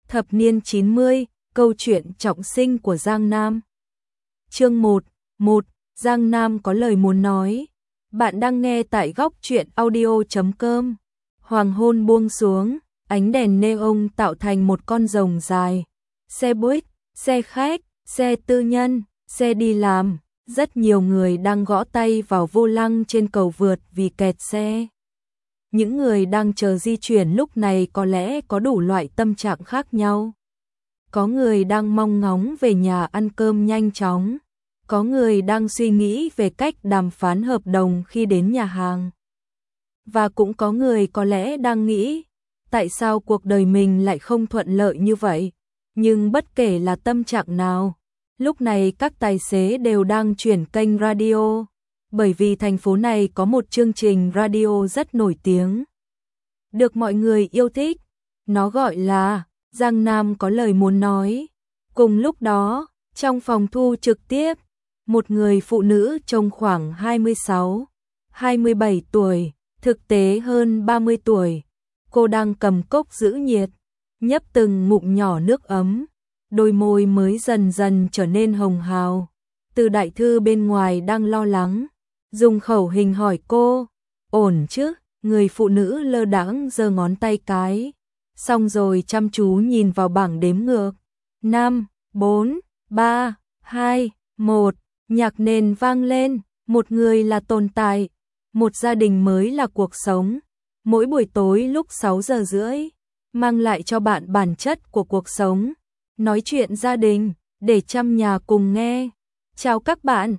Thập niên 90, câu chuyện trọng sinh của Giang Nam. Chương 1. Giang Nam có lời muốn nói. Bạn đang nghe tại góc truyện audio.com. Hoàng hôn buông xuống, ánh đèn neon tạo thành một con rồng dài. Xe buýt, xe khách, xe tư nhân, xe đi làm, rất nhiều người đang gõ tay vào vô lăng trên cầu vượt vì kẹt xe. Những người đang chờ di chuyển lúc này có lẽ có đủ loại tâm trạng khác nhau. Có người đang mong ngóng về nhà ăn cơm nhanh chóng, có người đang suy nghĩ về cách đàm phán hợp đồng khi đến nhà hàng. Và cũng có người có lẽ đang nghĩ, tại sao cuộc đời mình lại không thuận lợi như vậy? Nhưng bất kể là tâm trạng nào, lúc này các tài xế đều đang chuyển kênh radio, bởi vì thành phố này có một chương trình radio rất nổi tiếng, được mọi người yêu thích, nó gọi là Giang Nam có lời muốn nói. Cùng lúc đó, trong phòng thu trực tiếp, một người phụ nữ trông khoảng 26, 27 tuổi, thực tế hơn 30 tuổi. Cô đang cầm cốc giữ nhiệt, nhấp từng ngụm nhỏ nước ấm, đôi môi mới dần dần trở nên hồng hào. Từ đại thư bên ngoài đang lo lắng, dùng khẩu hình hỏi cô, ổn chứ? Người phụ nữ lơ đãng giơ ngón tay cái, xong rồi chăm chú nhìn vào bảng đếm ngược. 5, 4, 3, 2, 1, nhạc nền vang lên, một người là tồn tại, một gia đình mới là cuộc sống. Mỗi buổi tối lúc 6 giờ rưỡi, mang lại cho bạn bản chất của cuộc sống, nói chuyện gia đình, để trăm nhà cùng nghe. Chào các bạn,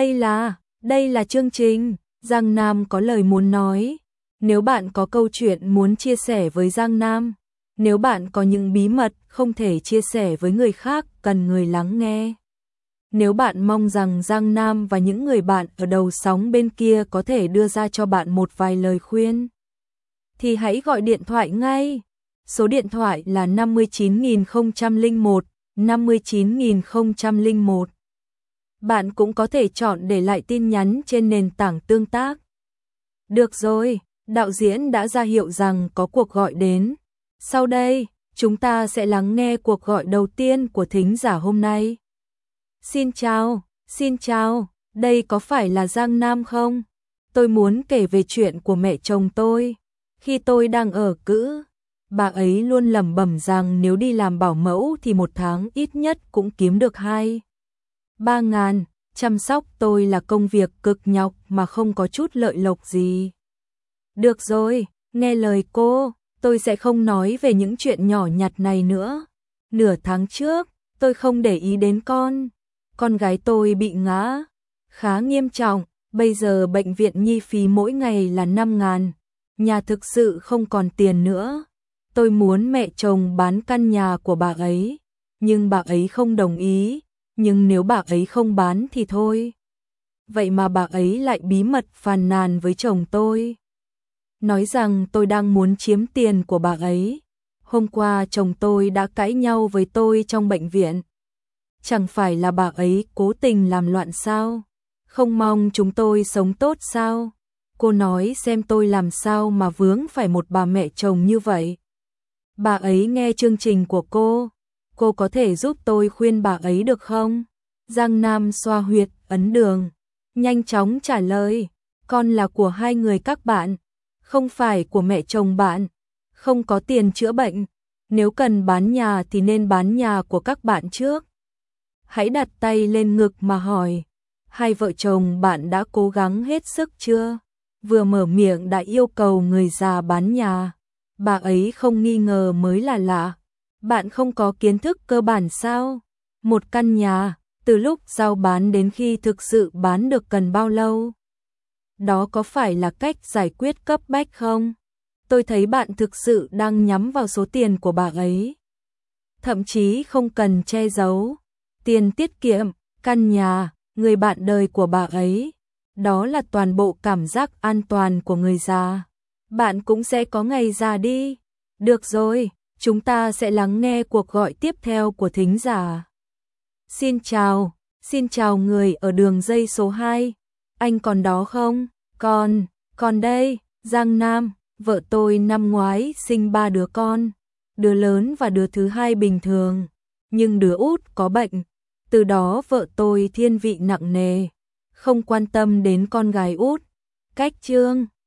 đây là chương trình Giang Nam có lời muốn nói. Nếu bạn có câu chuyện muốn chia sẻ với Giang Nam, nếu bạn có những bí mật không thể chia sẻ với người khác cần người lắng nghe, nếu bạn mong rằng Giang Nam và những người bạn ở đầu sóng bên kia có thể đưa ra cho bạn một vài lời khuyên, thì hãy gọi điện thoại ngay. Số điện thoại là 59001, 59001. Bạn cũng có thể chọn để lại tin nhắn trên nền tảng tương tác. Được rồi, đạo diễn đã ra hiệu rằng có cuộc gọi đến. Sau đây, chúng ta sẽ lắng nghe cuộc gọi đầu tiên của thính giả hôm nay. Xin chào, đây có phải là Giang Nam không? Tôi muốn kể về chuyện của mẹ chồng tôi. Khi tôi đang ở cữ, bà ấy luôn lẩm bẩm rằng nếu đi làm bảo mẫu thì một tháng ít nhất cũng kiếm được 2-3 ngàn. Chăm sóc tôi là công việc cực nhọc mà không có chút lợi lộc gì. Được rồi, nghe lời cô, tôi sẽ không nói về những chuyện nhỏ nhặt này nữa. Nửa tháng trước, tôi không để ý đến con gái tôi bị ngã khá nghiêm trọng, bây giờ bệnh viện nhi phí mỗi ngày là 5 ngàn. Nhà thực sự không còn tiền nữa. Tôi muốn mẹ chồng bán căn nhà của bà ấy, nhưng bà ấy không đồng ý. Nhưng nếu bà ấy không bán thì thôi. Vậy mà bà ấy lại bí mật phàn nàn với chồng tôi, nói rằng tôi đang muốn chiếm tiền của bà ấy. Hôm qua chồng tôi đã cãi nhau với tôi trong bệnh viện. Chẳng phải là bà ấy cố tình làm loạn sao? Không mong chúng tôi sống tốt sao? Cô nói xem tôi làm sao mà vướng phải một bà mẹ chồng như vậy. Bà ấy nghe chương trình của cô có thể giúp tôi khuyên bà ấy được không? Giang Nam xoa huyệt ấn đường, nhanh chóng trả lời, con là của hai người các bạn, không phải của mẹ chồng bạn, không có tiền chữa bệnh, nếu cần bán nhà thì nên bán nhà của các bạn trước. Hãy đặt tay lên ngực mà hỏi, hai vợ chồng bạn đã cố gắng hết sức chưa? Vừa mở miệng đã yêu cầu người già bán nhà, bà ấy không nghi ngờ mới là lạ. Bạn không có kiến thức cơ bản sao? Một căn nhà, từ lúc giao bán đến khi thực sự bán được cần bao lâu? Đó có phải là cách giải quyết cấp bách không? Tôi thấy bạn thực sự đang nhắm vào số tiền của bà ấy. Thậm chí không cần che giấu. Tiền tiết kiệm, căn nhà, người bạn đời của bà ấy. Đó là toàn bộ cảm giác an toàn của người già. Bạn cũng sẽ có ngày già đi. Được rồi, chúng ta sẽ lắng nghe cuộc gọi tiếp theo của thính giả. Xin chào người ở đường dây số 2. Anh còn đó không? Còn đây, Giang Nam, vợ tôi năm ngoái sinh 3 đứa con. đứa lớn và đứa thứ hai bình thường, nhưng đứa út có bệnh, từ đó vợ tôi thiên vị nặng nề, không quan tâm đến con gái út. Cách chương